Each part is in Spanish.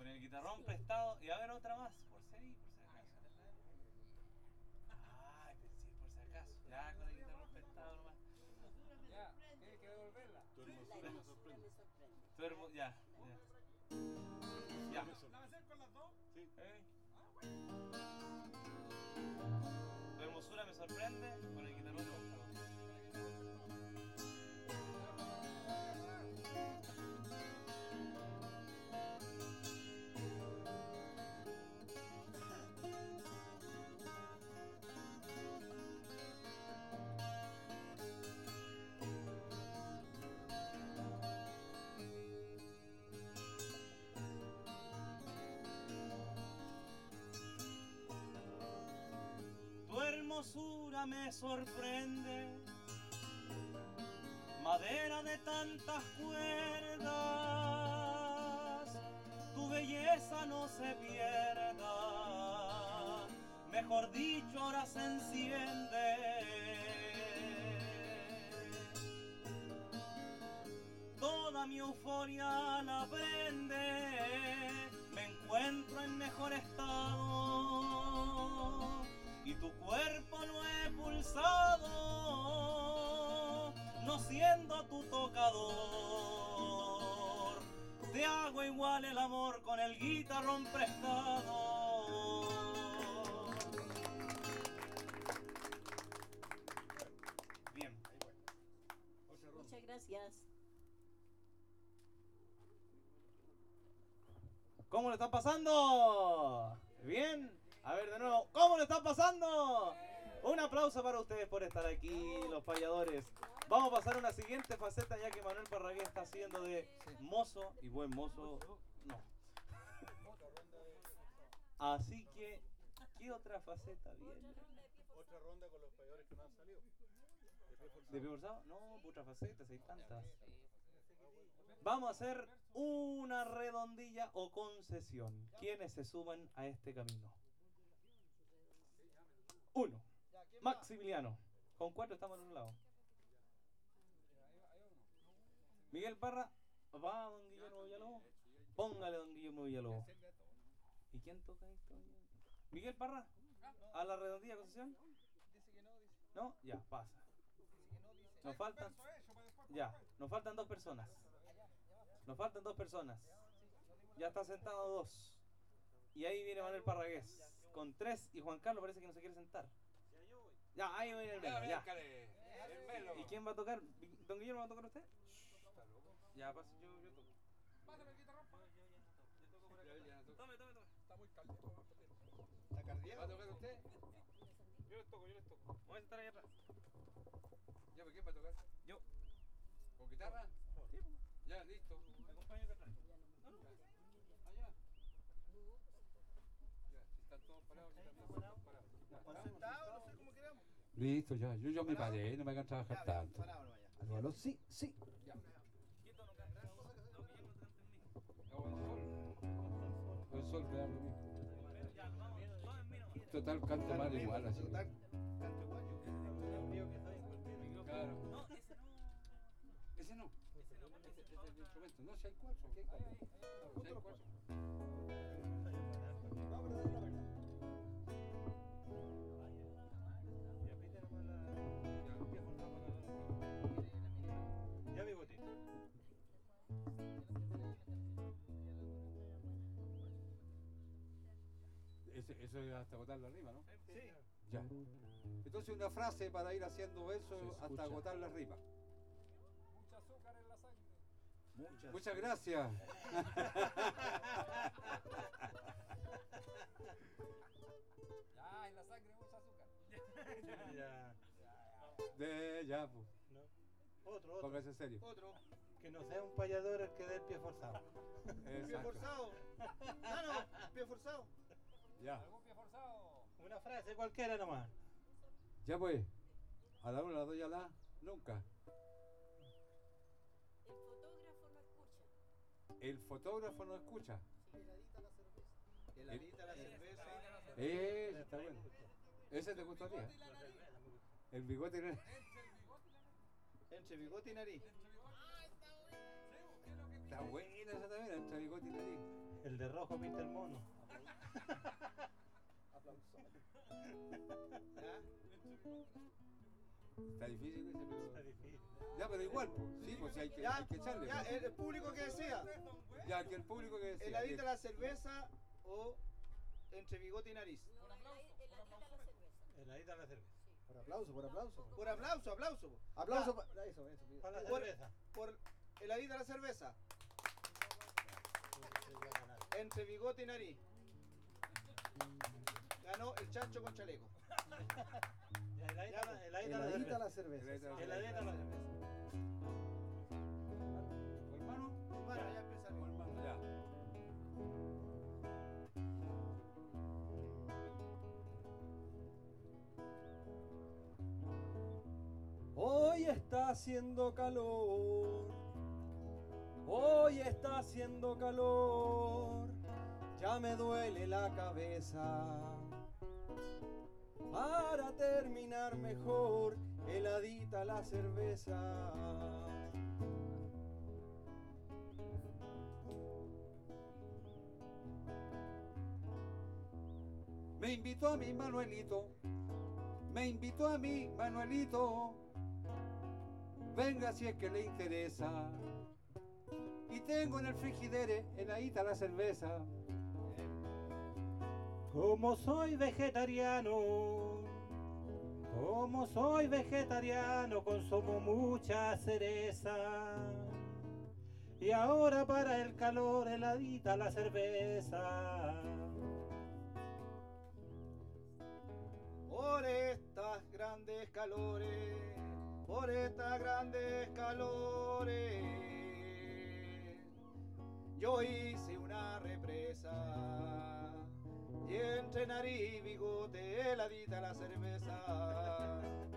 Con el guitarrón prestado. Y a ver otra más, por si acaso. Ay, pensé por si acaso. Ya con el guitarrón prestado nomás. Ya, tiene que devolverla. Tu hermosura me sorprende. Ya. Ya. ¿La va a hacer con las dos? Sí. Tu hermosura me sorprende con el guitarrón prestado. Tu hermosura me sorprende, madera de tantas cuerdas, tu belleza no se pierda, mejor dicho ahora se enciende. Toda mi euforia la prende, me encuentro en mejor estado y tu cuerpo lo he pulsado, no siendo tu tocador. Te hago igual el amor con el guitarrón prestado. Bien. Muchas gracias. ¿Cómo lo están pasando? ¿Bien? A ver de nuevo, ¿cómo lo están pasando? Un aplauso para ustedes por estar aquí, los payadores. Vamos a pasar a una siguiente faceta ya que Manuel Parragués está haciendo de mozo y buen mozo. No. Así que, ¿qué otra faceta viene? Otra ronda con los payadores que no han salido. ¿De pie forzado? No, otras facetas, hay tantas. Vamos a hacer una redondilla o concesión. ¿Quiénes se suman a este camino? 1. Maximiliano. Con 4 estamos en un lado. Miguel Parra. Va don Guillermo Villalobos. Póngale don Guillermo Villalobos. ¿Y quién toca esto? Miguel Parra. ¿A la redondilla concesión? Dice que no, dice. No, ya, pasa. Que no, dice. Nos faltan. Ya, nos faltan 2 personas. Nos faltan 2 personas. Ya está sentado 2. Y ahí viene Manuel Parragués. Con 3 y Juan Carlos parece que no se quiere sentar. Ya, ahí viene el Melo. Ya. ¿Y quién va a tocar? ¿Don Guillermo va a tocar usted? Ya, paso, yo toco. Pásame el guitarrón. Yo toco por acá. Tome. Está muy caliente. ¿Está cardíaco? ¿Va a tocar usted? Yo les toco. Voy a sentar ahí atrás. ¿Ya, pero quién va a tocar? Yo. ¿Con guitarra? Sí, pues. Ya, listo. Me acompaño acá atrás. No. Allá. Ya, si están todos parados, yo también estoy parado. Sentado, no sé cómo queramos. Listo, ya. Yo me paré, no me hagan trabajar tanto. Parado no vaya. Álvaro, sí. Ya. Quieto, no canta. Don Guillermo, te canta en mí. O el sol. El sol me da lo mismo. Ya, vamos. Todo en mí nomás. Total, canto mal igual, así. Total, canto igual yo. Claro. No, ese no. Ese no. Ese es el instrumento. No, si hay 4, aquí hay 4. Si hay 4. Ya mi botín. Eso es hasta agotar la rima, ¿no? Sí. Ya. Entonces una frase para ir haciendo Se verso escucha. hasta agotar la rima. Mucha azúcar en la sangre. Muchas gracias. Ya, en la sangre mucha azúcar. Ya. Ya, pues. No. Otro. Póngase serio. Otro. Que no sea un payador el que dé el pie forzado. Pie Exacto. forzado. No, pie forzado. Ya. ¿Algún pie forzado? Una frase cualquiera nomás. Ya pues. A la una, a las dos y a la nunca. El fotógrafo no escucha. El fotógrafo no escucha. Heladita la cerveza. Ese está bueno. Ese te gustó a ti, ¿eh? El bigote y la- Entre bigote y nariz. Está buena esa también, entre bigote y nariz. El de rojo viste el mono. ¿Ya? Está difícil ese, pero... Está difícil. Ya, pero igual, pues. Sí, pues hay que echarle. Ya, pues. el público que decía, Ya, que el público que decía. heladita la cerveza o entre bigote y nariz. Heladita la cerveza. Por aplauso, por aplauso. Por aplauso, aplauso. Aplauso Ya, para eso, eso. Para la Por- cerveza. por heladita la cerveza. Entre bigote y nariz. Ganó el chancho con chaleco. Ya, heladita la Heladita la cerveza. cerveza. Heladita la cerveza. Hermano, Bueno, ya empieza el hermano, ya. Hoy está haciendo calor, hoy está haciendo calor, ya me duele la cabeza. Para terminar mejor, heladita la cerveza. Me invitó a mi Manuelito, me invitó a mi Manuelito, venga si es que le interesa. Y tengo en el frigidere heladita la cerveza. Como soy vegetariano, consumo mucha cereza. Y ahora para el calor, heladita la cerveza. Por estas grandes calores, por estas grandes calores, yo hice una represa y entre nariz y bigote heladita la cerveza.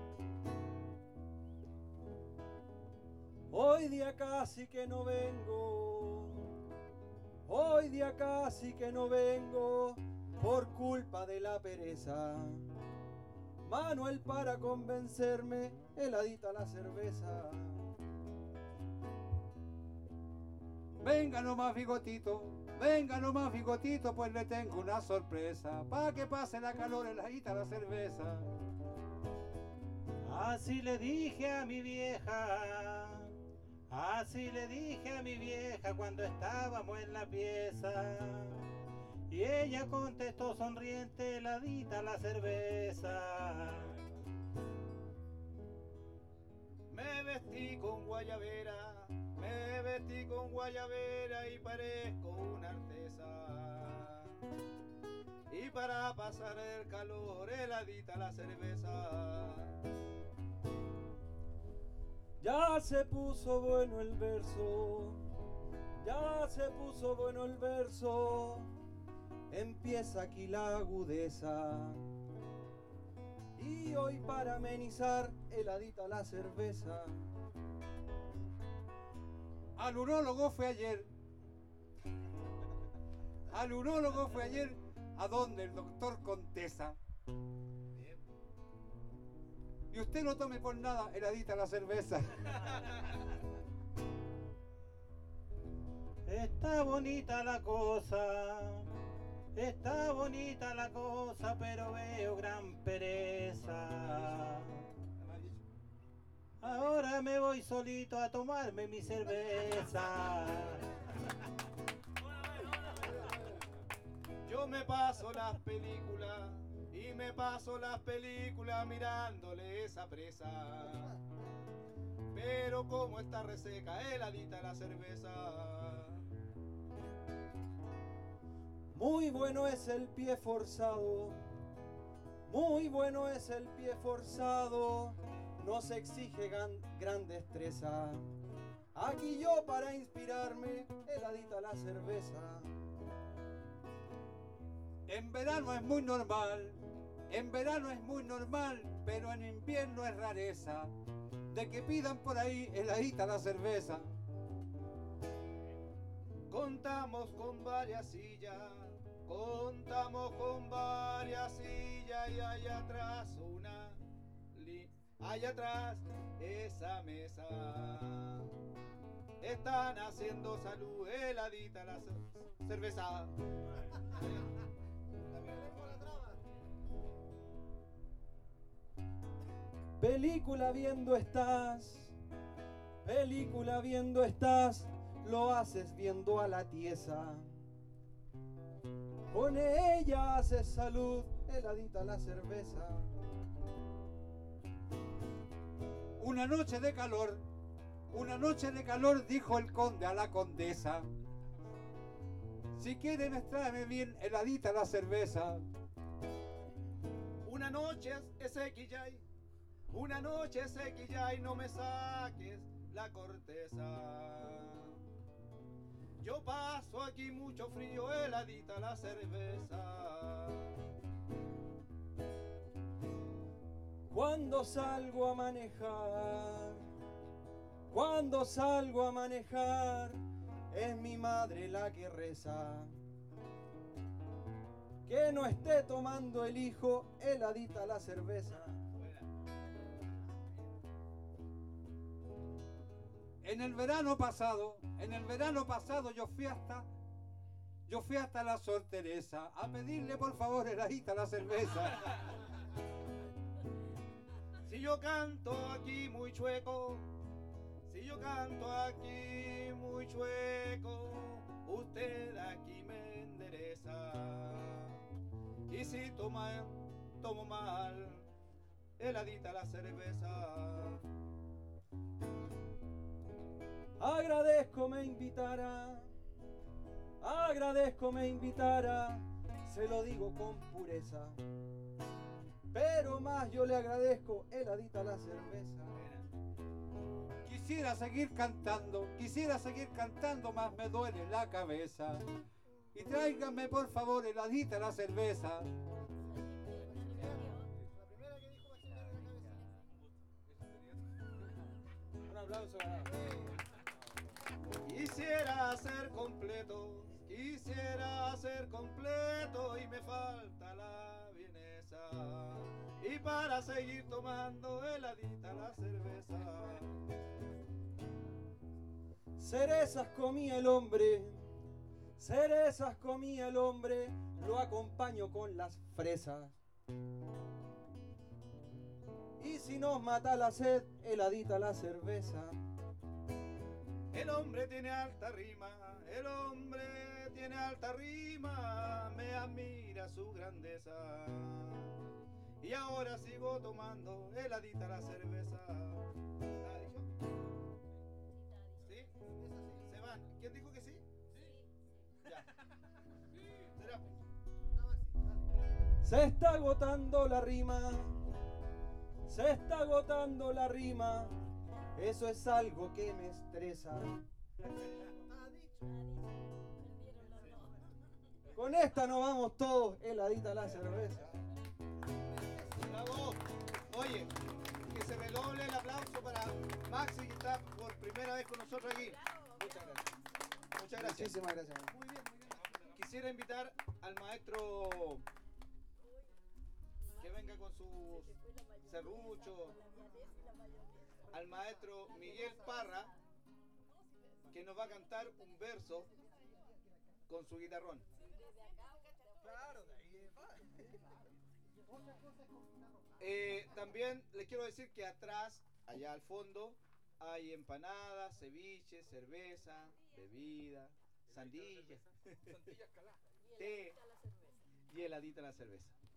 Hoy día casi que no vengo, hoy día casi que no vengo, por culpa de la pereza. Manuel, para convencerme, heladita la cerveza. Venga nomás bigotito, pues le tengo una sorpresa. Pa' que pase la calor, heladita la cerveza. Así le dije a mi vieja, así le dije a mi vieja cuando estábamos en la pieza. Y ella contestó sonriente, heladita la cerveza. Me vestí con guayabera, me vestí con guayabera y parezco una artesa. Y para pasar el calor, heladita la cerveza. Ya se puso bueno el verso, ya se puso bueno el verso. Empieza aquí la agudeza. Y hoy para amenizar, heladita la cerveza. Al urólogo fue ayer. Al urólogo fue ayer, a donde el doctor Contesa. Y usted no tome por nada, heladita la cerveza. Está bonita la cosa, está bonita la cosa, pero veo gran pereza. Ahora me voy solito a tomarme mi cerveza. Yo me paso las películas y me paso las películas mirándole esa presa. Pero como está reseca, heladita la cerveza. Muy bueno es el pie forzado, muy bueno es el pie forzado, no se exige gran destreza. Aquí yo para inspirarme, heladita la cerveza. En verano es muy normal, pero en invierno es rareza de que pidan por ahí heladita la cerveza. Contamos con varias sillas, y allá atrás allá atrás esa mesa. están haciendo salud, heladita la cerveza. Película viendo estás, lo haces viendo a la tiesa. Con ella haces salud, heladita la cerveza. Una noche de calor, dijo el conde a la condesa. Si quieres, tráeme bien heladita la cerveza. Una noche es equillay, una noche es equillay, no me saques la corteza. Yo paso aquí mucho frío, heladita la cerveza. Cuando salgo a manejar, es mi madre la que reza. Que no esté tomando el hijo, heladita la cerveza. En el verano pasado yo fui hasta la Sor Teresa a pedirle por favor heladita la cerveza. Si yo canto aquí muy chueco, usted aquí me endereza. Y si tomo mal, heladita la cerveza. Agradezco me invitara, se lo digo con pureza. Pero más yo le agradezco heladita la cerveza. Quisiera seguir cantando, más me duele la cabeza. Y tráiganme por favor heladita la cerveza. Un aplauso. Quisiera ser completo y me falta la vienesa. Y para seguir tomando heladita la cerveza. Cerezas comía el hombre, lo acompaño con las fresas. Y si nos mata la sed, heladita la cerveza. El hombre tiene alta rima, me admira su grandeza. Y ahora sigo tomando heladita la cerveza. ¿Está dicho? ¿Sí? ¿Se van? ¿Quién dijo que sí? Ya. ¿Será? Se está agotando la rima, eso es algo que me estresa. Con esta nos vamos todos, heladita la cerveza. ¡Bravo! Oye, que se redoble el aplauso para Maxi, que está por primera vez con nosotros aquí. Muchas gracias. Muchas gracias. Muchísimas gracias. Muy bien, muy bien. Quisiera invitar al maestro que venga con sus serruchos, al maestro Miguel Parra, que nos va a cantar un verso con su guitarrón. También les quiero decir que atrás, allá al fondo, hay empanadas, ceviche, cerveza, bebida, sandilla, té y heladita la cerveza.